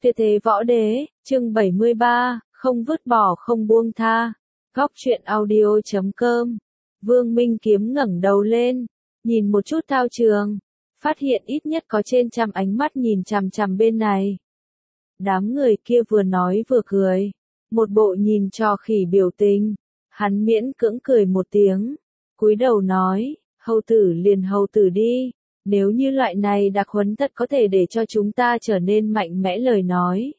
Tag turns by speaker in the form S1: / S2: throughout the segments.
S1: Tuyệt thế võ đế, chương 73, không vứt bỏ không buông tha. Góc truyện audio.com. Vương Minh Kiếm ngẩng đầu lên, nhìn một chút thao trường, phát hiện ít nhất có trên trăm ánh mắt nhìn chằm chằm bên này. Đám người kia vừa nói vừa cười, một bộ nhìn trò khỉ biểu tình. Hắn miễn cưỡng cười một tiếng, cúi đầu nói, hầu tử liền hầu tử đi. Nếu như loại này đặc huấn thật có thể để cho chúng ta trở nên mạnh mẽ lời nói.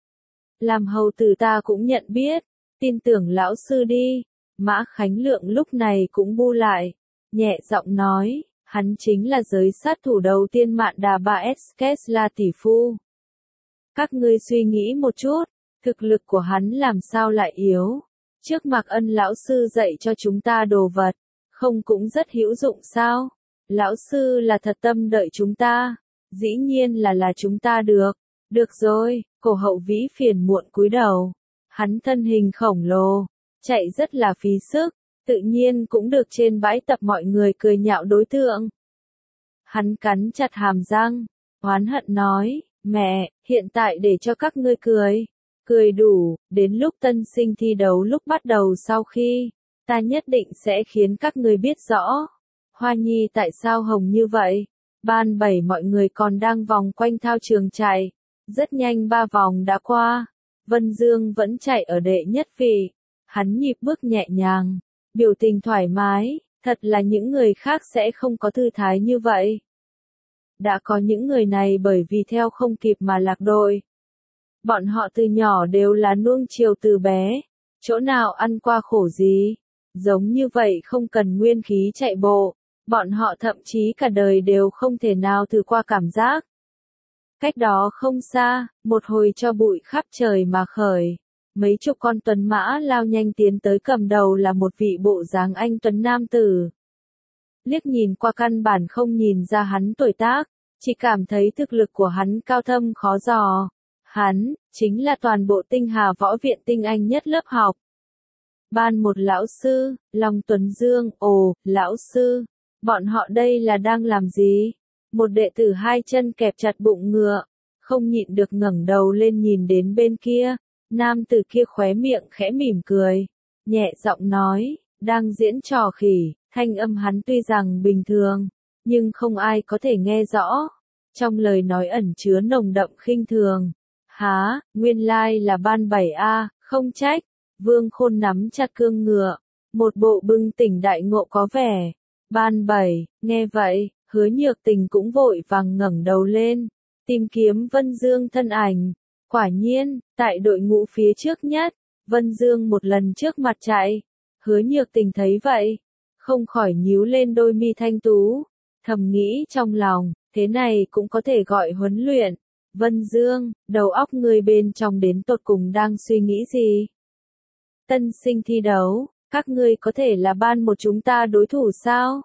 S1: Làm hầu tử ta cũng nhận biết, tin tưởng lão sư đi. Mã Khánh Lượng lúc này cũng bu lại, nhẹ giọng nói, hắn chính là giới sát thủ đầu tiên Mạn Đà Ba Skesla tỷ phu. Các ngươi suy nghĩ một chút, thực lực của hắn làm sao lại yếu? Trước Mạc Ân lão sư dạy cho chúng ta đồ vật, không cũng rất hữu dụng sao? Lão sư là thật tâm đợi chúng ta, dĩ nhiên là chúng ta được. Được rồi, Cổ Hậu Vĩ phiền muộn cúi đầu. Hắn thân hình khổng lồ, chạy rất là phí sức, tự nhiên cũng được trên bãi tập mọi người cười nhạo đối tượng. Hắn cắn chặt hàm răng, oán hận nói, mẹ, hiện tại để cho các ngươi cười đủ, đến lúc tân sinh thi đấu lúc bắt đầu sau khi, ta nhất định sẽ khiến các ngươi biết rõ. Hoa Nhi tại sao hồng như vậy? Ban 7 mọi người còn đang vòng quanh thao trường chạy. Rất nhanh 3 vòng đã qua. Vân Dương vẫn chạy ở đệ nhất vị. Hắn nhịp bước nhẹ nhàng, biểu tình thoải mái, thật là những người khác sẽ không có thư thái như vậy. Đã có những người này bởi vì theo không kịp mà lạc đội. Bọn họ từ nhỏ đều là nuông chiều từ bé, chỗ nào ăn qua khổ gì. Giống như vậy không cần nguyên khí chạy bộ. Bọn họ thậm chí cả đời đều không thể nào thử qua cảm giác. Cách đó không xa, một hồi cho bụi khắp trời mà khởi. Mấy chục con tuấn mã lao nhanh tiến tới, cầm đầu là một vị bộ dáng anh tuấn nam tử. Liếc nhìn qua căn bản không nhìn ra hắn tuổi tác, chỉ cảm thấy thực lực của hắn cao thâm khó dò. Hắn, chính là toàn bộ Tinh Hà Võ Viện tinh anh nhất lớp học. Ban một lão sư, Long Tuấn Dương, ồ, lão sư. Bọn họ đây là đang làm gì? Một đệ tử hai chân kẹp chặt bụng ngựa, không nhịn được ngẩng đầu lên nhìn đến bên kia. Nam tử kia khóe miệng khẽ mỉm cười, nhẹ giọng nói, đang diễn trò khỉ. Thanh âm hắn tuy rằng bình thường, nhưng không ai có thể nghe rõ. Trong lời nói ẩn chứa nồng đậm khinh thường. Há, nguyên lai là ban 7A, không trách. Vương Khôn nắm chặt cương ngựa, một bộ bừng tỉnh đại ngộ có vẻ. Ban 7, nghe vậy, Hứa Nhược Tình cũng vội vàng ngẩng đầu lên, tìm kiếm Vân Dương thân ảnh. Quả nhiên, tại đội ngũ phía trước nhất, Vân Dương một lần trước mặt chạy. Hứa Nhược Tình thấy vậy, không khỏi nhíu lên đôi mi thanh tú, thầm nghĩ trong lòng, thế này cũng có thể gọi huấn luyện. Vân Dương, đầu óc người bên trong đến tột cùng đang suy nghĩ gì? Tân sinh thi đấu, các ngươi có thể là ban một chúng ta đối thủ sao?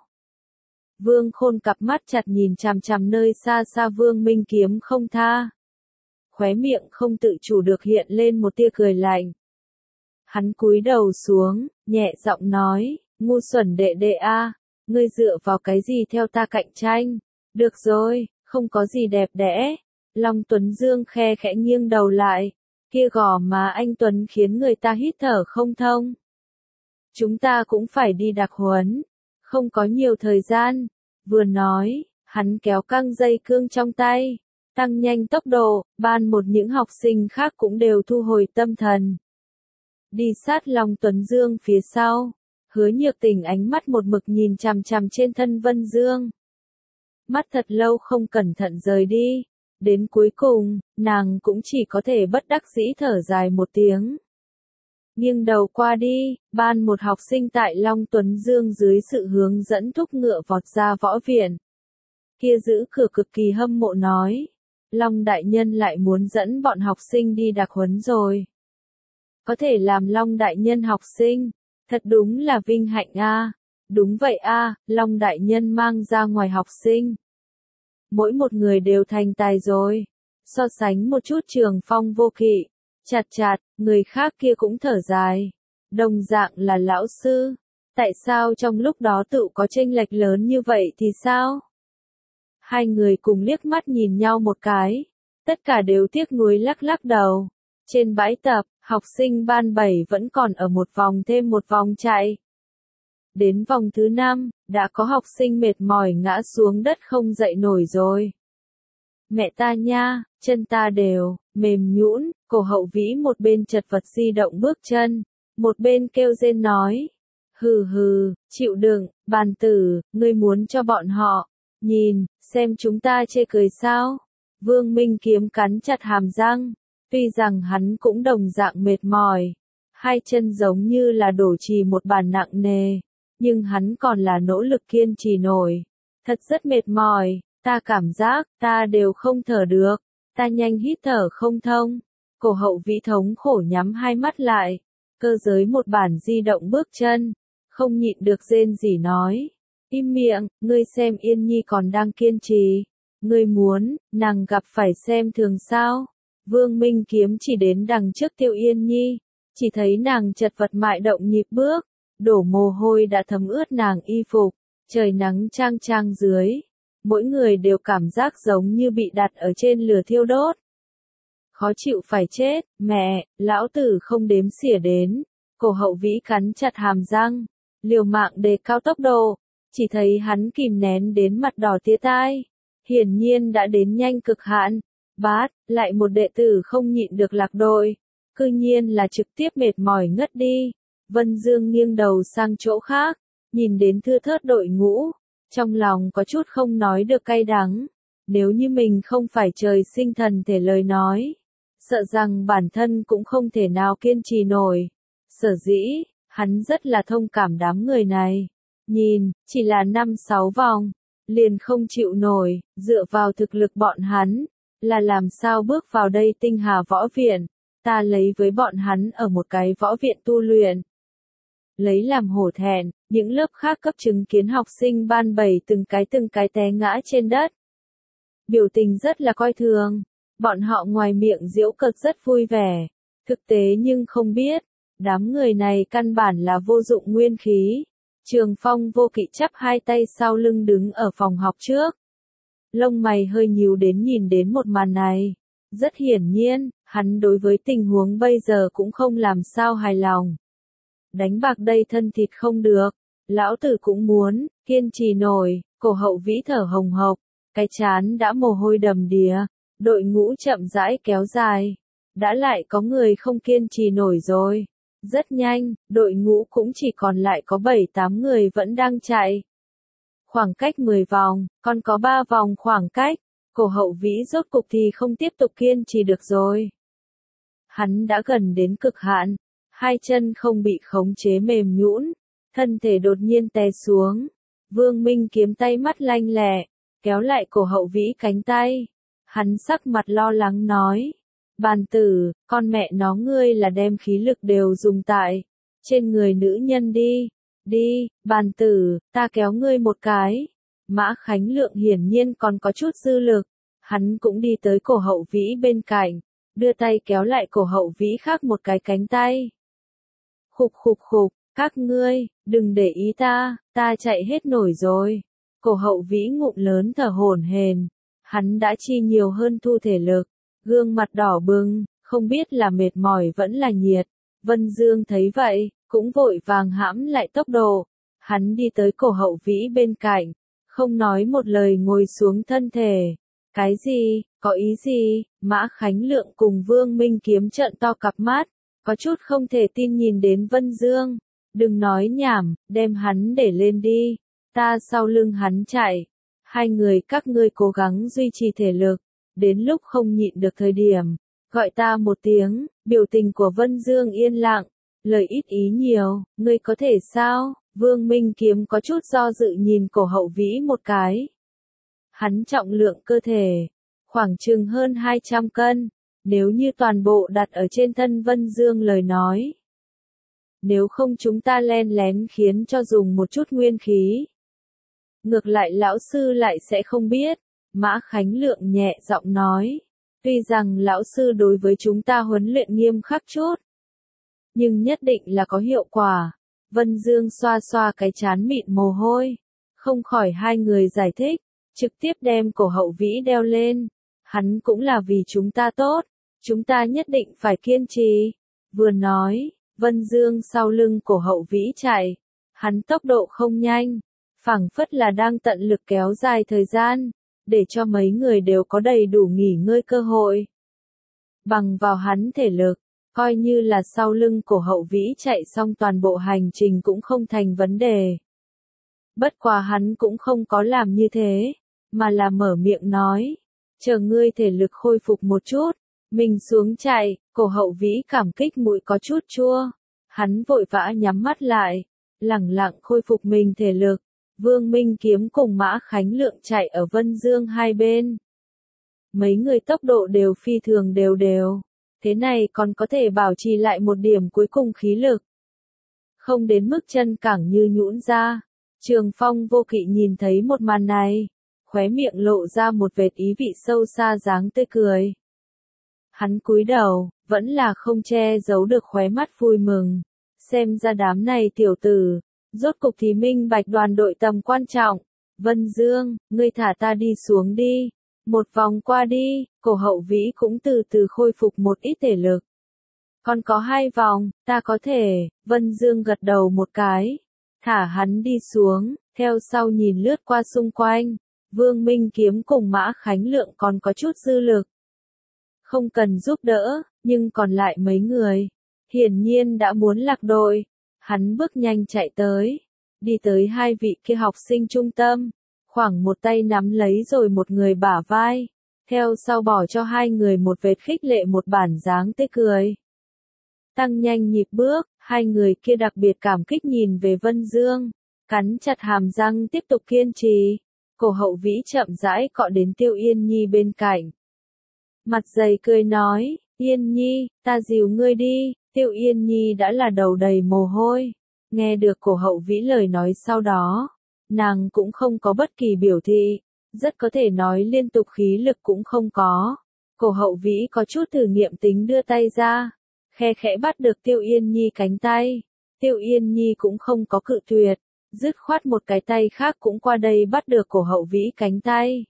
S1: Vương Khôn cặp mắt chặt nhìn chằm chằm nơi xa xa Vương Minh Kiếm không tha. Khóe miệng không tự chủ được hiện lên một tia cười lạnh. Hắn cúi đầu xuống, nhẹ giọng nói, ngu xuẩn đệ đệ a, ngươi dựa vào cái gì theo ta cạnh tranh? Được rồi, không có gì đẹp đẽ. Long Tuấn Dương khe khẽ nghiêng đầu lại, kia gò má anh Tuấn khiến người ta hít thở không thông. Chúng ta cũng phải đi đặc huấn, không có nhiều thời gian. Vừa nói, hắn kéo căng dây cương trong tay, tăng nhanh tốc độ. Ban một những học sinh khác cũng đều thu hồi tâm thần, đi sát Long Tuấn Dương phía sau. Hứa Nhược Tình ánh mắt một mực nhìn chằm chằm trên thân Vân Dương. Mắt thật lâu không cẩn thận rời đi. Đến cuối cùng, nàng cũng chỉ có thể bất đắc dĩ thở dài một tiếng. Nghiêng đầu qua đi, ban một học sinh tại Long Tuấn Dương dưới sự hướng dẫn thúc ngựa vọt ra võ viện. Kia giữ cửa cực kỳ hâm mộ nói, Long đại nhân lại muốn dẫn bọn học sinh đi đặc huấn rồi. Có thể làm Long đại nhân học sinh, thật đúng là vinh hạnh a. Đúng vậy a, Long đại nhân mang ra ngoài học sinh. Mỗi một người đều thành tài rồi. So sánh một chút Trường Phong Vô Kỵ, chặt, người khác kia cũng thở dài. Đồng dạng là lão sư, tại sao trong lúc đó tự có chênh lệch lớn như vậy thì sao? Hai người cùng liếc mắt nhìn nhau một cái, Tất cả đều tiếc nuối lắc lắc đầu. Trên bãi tập, học sinh ban 7 vẫn còn ở một vòng thêm một vòng chạy. Đến vòng thứ 5, đã có học sinh mệt mỏi ngã xuống đất không dậy nổi rồi. Mẹ ta nha, chân ta đều, mềm nhũn, cổ Hậu Vĩ một bên chật vật di động bước chân, một bên kêu rên nói. Hừ hừ, chịu đựng, bàn tử, ngươi muốn cho bọn họ, nhìn, xem chúng ta chê cười sao? Vương Minh Kiếm cắn chặt hàm răng, tuy rằng hắn cũng đồng dạng mệt mỏi, hai chân giống như là đổ trì một bàn nặng nề, nhưng hắn còn là nỗ lực kiên trì nổi. Thật rất mệt mỏi, ta cảm giác, ta đều không thở được, ta nhanh hít thở không thông. Cổ Hậu Vĩ thống khổ nhắm hai mắt lại, cơ giới một bản di động bước chân, không nhịn được rên rỉ nói. Im miệng, ngươi xem Yên Nhi còn đang kiên trì. Ngươi muốn, nàng gặp phải xem thường sao? Vương Minh Kiếm chỉ đến đằng trước Tiêu Yên Nhi, chỉ thấy nàng chật vật mại động nhịp bước, đổ mồ hôi đã thấm ướt nàng y phục, trời nắng chang chang dưới. Mỗi người đều cảm giác giống như bị đặt ở trên lửa thiêu đốt. Khó chịu phải chết, mẹ, lão tử không đếm xỉa đến. Cổ Hậu Vĩ cắn chặt hàm răng, liều mạng đề cao tốc độ, chỉ thấy hắn kìm nén đến mặt đỏ tía tai. Hiển nhiên đã đến nhanh cực hạn. Bát, lại một đệ tử không nhịn được lạc đội. Cư nhiên là trực tiếp mệt mỏi ngất đi. Vân Dương nghiêng đầu sang chỗ khác, nhìn đến thưa thớt đội ngũ, trong lòng có chút không nói được cay đắng. Nếu như mình không phải trời sinh thần thể lời nói, sợ rằng bản thân cũng không thể nào kiên trì nổi. Sở dĩ, hắn rất là thông cảm đám người này. Nhìn, chỉ là 5-6 vòng, liền không chịu nổi, dựa vào thực lực bọn hắn, là làm sao bước vào đây Tinh Hà Võ Viện, ta lấy với bọn hắn ở một cái võ viện tu luyện. Lấy làm hổ thẹn, những lớp khác cấp chứng kiến học sinh ban 7 từng cái té ngã trên đất. Biểu tình rất là coi thường, bọn họ ngoài miệng giễu cợt rất vui vẻ, thực tế nhưng không biết, đám người này căn bản là vô dụng nguyên khí. Trường Phong vô kỵ chắp hai tay sau lưng đứng ở phòng học trước. Lông mày hơi nhíu đến nhìn đến một màn này. Rất hiển nhiên, hắn đối với tình huống bây giờ cũng không làm sao hài lòng. Đánh bạc đây thân thịt không được, lão tử cũng muốn, kiên trì nổi, cổ Hậu Vĩ thở hồng hộc, cái trán đã mồ hôi đầm đìa, đội ngũ chậm rãi kéo dài. Đã lại có người không kiên trì nổi rồi. Rất nhanh, đội ngũ cũng chỉ còn lại có 7-8 người vẫn đang chạy. Khoảng cách 10 vòng, còn có 3 vòng khoảng cách, cổ Hậu Vĩ rốt cục thì không tiếp tục kiên trì được rồi. Hắn đã gần đến cực hạn, hai chân không bị khống chế mềm nhũn, thân thể đột nhiên té xuống. Vương Minh Kiếm tay mắt lanh lẹ, kéo lại cổ Hậu Vĩ cánh tay. Hắn sắc mặt lo lắng nói. Bàn tử, con mẹ nó ngươi là đem khí lực đều dùng tại trên người nữ nhân đi. Đi, bàn tử, ta kéo ngươi một cái. Mã Khánh Lượng hiển nhiên còn có chút dư lực. Hắn cũng đi tới cổ Hậu Vĩ bên cạnh, đưa tay kéo lại cổ Hậu Vĩ khác một cái cánh tay. Khục khục khục, các ngươi, đừng để ý ta chạy hết nổi rồi. Cổ Hậu Vĩ ngụm lớn thở hổn hển. Hắn đã chi nhiều hơn thu thể lực. Gương mặt đỏ bừng, không biết là mệt mỏi vẫn là nhiệt. Vân Dương thấy vậy, cũng vội vàng hãm lại tốc độ. Hắn đi tới cổ Hậu Vĩ bên cạnh, không nói một lời ngồi xuống thân thể. Cái gì, có ý gì? Mã Khánh Lượng cùng Vương Minh Kiếm trợn to cặp mắt, có chút không thể tin nhìn đến Vân Dương. Đừng nói nhảm, đem hắn để lên đi. Ta sau lưng hắn chạy. Hai người các ngươi cố gắng duy trì thể lực. Đến lúc không nhịn được thời điểm, gọi ta một tiếng. Biểu tình của Vân Dương yên lặng, lời ít ý nhiều. Ngươi có thể sao? Vương Minh Kiếm có chút do dự nhìn cổ Hậu Vĩ một cái. Hắn trọng lượng cơ thể, khoảng chừng hơn 200 cân. Nếu như toàn bộ đặt ở trên thân Vân Dương lời nói. Nếu không chúng ta len lén khiến cho dùng một chút nguyên khí. Ngược lại lão sư lại sẽ không biết. Mã Khánh Lượng nhẹ giọng nói. Tuy rằng lão sư đối với chúng ta huấn luyện nghiêm khắc chút, nhưng nhất định là có hiệu quả. Vân Dương xoa xoa cái trán mịn mồ hôi. Không khỏi hai người giải thích, trực tiếp đem cổ Hậu Vĩ đeo lên. Hắn cũng là vì chúng ta tốt, chúng ta nhất định phải kiên trì. Vừa nói, Vân Dương sau lưng cổ Hậu Vĩ chạy, hắn tốc độ không nhanh, phảng phất là đang tận lực kéo dài thời gian, để cho mấy người đều có đầy đủ nghỉ ngơi cơ hội. Bằng vào hắn thể lực, coi như là sau lưng cổ Hậu Vĩ chạy xong toàn bộ hành trình cũng không thành vấn đề. Bất quá hắn cũng không có làm như thế, mà là mở miệng nói, chờ ngươi thể lực khôi phục một chút, mình xuống chạy. Cổ Hậu Vĩ cảm kích mũi có chút chua, hắn vội vã nhắm mắt lại, lẳng lặng khôi phục mình thể lực. Vương Minh Kiếm cùng Mã Khánh Lượng chạy ở Vân Dương hai bên. Mấy người tốc độ đều phi thường đều đều, thế này còn có thể bảo trì lại một điểm cuối cùng khí lực. Không đến mức chân cẳng như nhũn ra. Trường Phong Vô Kỵ nhìn thấy một màn này, khóe miệng lộ ra một vệt ý vị sâu xa dáng tươi cười. Hắn cúi đầu, vẫn là không che giấu được khóe mắt vui mừng. Xem ra đám này tiểu tử, rốt cục thì minh bạch đoàn đội tầm quan trọng. Vân Dương, ngươi thả ta đi xuống đi. Một vòng qua đi, cổ Hậu Vĩ cũng từ từ khôi phục một ít thể lực. Còn có 2 vòng, ta có thể. Vân Dương gật đầu một cái, thả hắn đi xuống, theo sau nhìn lướt qua xung quanh. Vương Minh Kiếm cùng Mã Khánh Lượng còn có chút dư lực. Không cần giúp đỡ, nhưng còn lại mấy người, hiển nhiên đã muốn lạc đội. Hắn bước nhanh chạy tới, đi tới 2 vị kia học sinh trung tâm, khoảng một tay nắm lấy rồi một người bả vai, theo sau bỏ cho 2 người một vệt khích lệ một bản dáng tươi cười. Tăng nhanh nhịp bước, 2 người kia đặc biệt cảm kích nhìn về Vân Dương, cắn chặt hàm răng tiếp tục kiên trì. Cổ Hậu Vĩ chậm rãi cọ đến Tiêu Yên Nhi bên cạnh. Mặt dày cười nói, Yên Nhi, ta dìu ngươi đi. Tiêu Yên Nhi đã là đầu đầy mồ hôi. Nghe được cổ Hậu Vĩ lời nói sau đó, nàng cũng không có bất kỳ biểu thị, rất có thể nói liên tục khí lực cũng không có. Cổ Hậu Vĩ có chút thử nghiệm tính đưa tay ra, khe khẽ bắt được Tiêu Yên Nhi cánh tay. Tiêu Yên Nhi cũng không có cự tuyệt, dứt khoát một cái tay khác cũng qua đây bắt được cổ Hậu Vĩ cánh tay.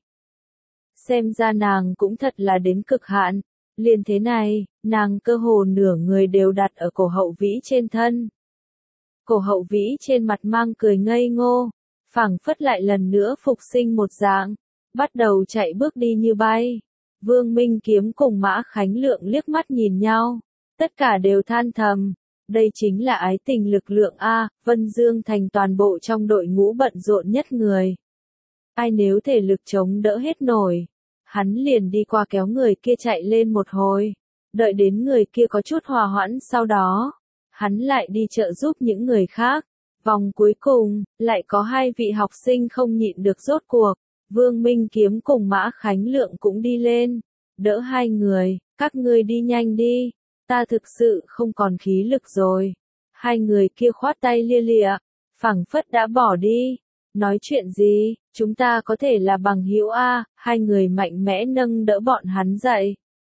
S1: Xem ra nàng cũng thật là đến cực hạn, liền thế này, nàng cơ hồ nửa người đều đặt ở cổ Hậu Vĩ trên thân. Cổ Hậu Vĩ trên mặt mang cười ngây ngô, phảng phất lại lần nữa phục sinh một dạng, bắt đầu chạy bước đi như bay. Vương Minh Kiếm cùng Mã Khánh Lượng liếc mắt nhìn nhau, tất cả đều than thầm, đây chính là ái tình lực lượng a. Vân Dương thành toàn bộ trong đội ngũ bận rộn nhất người. Ai nếu thể lực chống đỡ hết nổi, hắn liền đi qua kéo người kia chạy lên một hồi, đợi đến người kia có chút hòa hoãn sau đó, hắn lại đi trợ giúp những người khác. Vòng cuối cùng, lại có 2 vị học sinh không nhịn được rốt cuộc, Vương Minh Kiếm cùng Mã Khánh Lượng cũng đi lên, đỡ 2 người, các ngươi đi nhanh đi, ta thực sự không còn khí lực rồi. 2 người kia khoát tay lia lịa, phảng phất đã bỏ đi. Nói chuyện gì, chúng ta có thể là bằng hữu a. 2 người mạnh mẽ nâng đỡ bọn hắn dậy.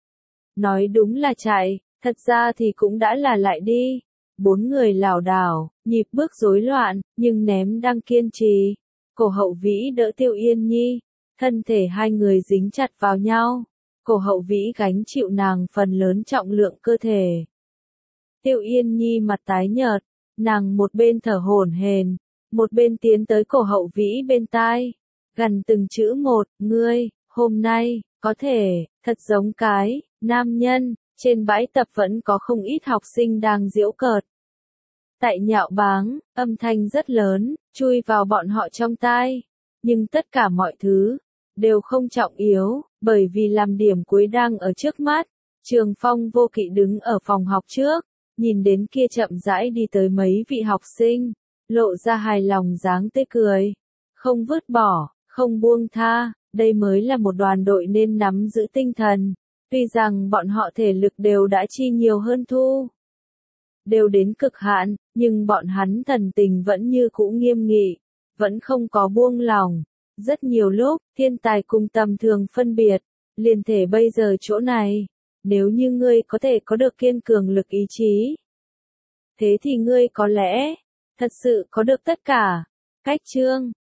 S1: Nói đúng là chạy, thật ra thì cũng đã là lại đi. 4 người lảo đảo, nhịp bước rối loạn, nhưng ném đang kiên trì. Cổ Hậu Vĩ đỡ Tiêu Yên Nhi, thân thể 2 người dính chặt vào nhau. Cổ Hậu Vĩ gánh chịu nàng phần lớn trọng lượng cơ thể. Tiêu Yên Nhi mặt tái nhợt, nàng một bên thở hổn hển, một bên tiến tới cổ Hậu Vĩ bên tai, gần từng chữ một, ngươi, hôm nay, có thể, thật giống cái, nam nhân. Trên bãi tập vẫn có không ít học sinh đang giễu cợt. Tại nhạo báng, âm thanh rất lớn, chui vào bọn họ trong tai. Nhưng tất cả mọi thứ, đều không trọng yếu, bởi vì làm điểm cuối đang ở trước mắt. Trường Phong Vô Kỵ đứng ở phòng học trước, nhìn đến kia chậm rãi đi tới mấy vị học sinh, lộ ra hài lòng dáng tươi cười. Không vứt bỏ, không buông tha, đây mới là một đoàn đội nên nắm giữ tinh thần. Tuy rằng bọn họ thể lực đều đã chi nhiều hơn Thu, đều đến cực hạn, nhưng bọn hắn thần tình vẫn như cũ nghiêm nghị, vẫn không có buông lỏng. Rất nhiều lúc, thiên tài cùng tầm thường phân biệt, liền thể bây giờ chỗ này, nếu như ngươi có thể có được kiên cường lực ý chí, thế thì ngươi có lẽ, thật sự có được tất cả. Cách chương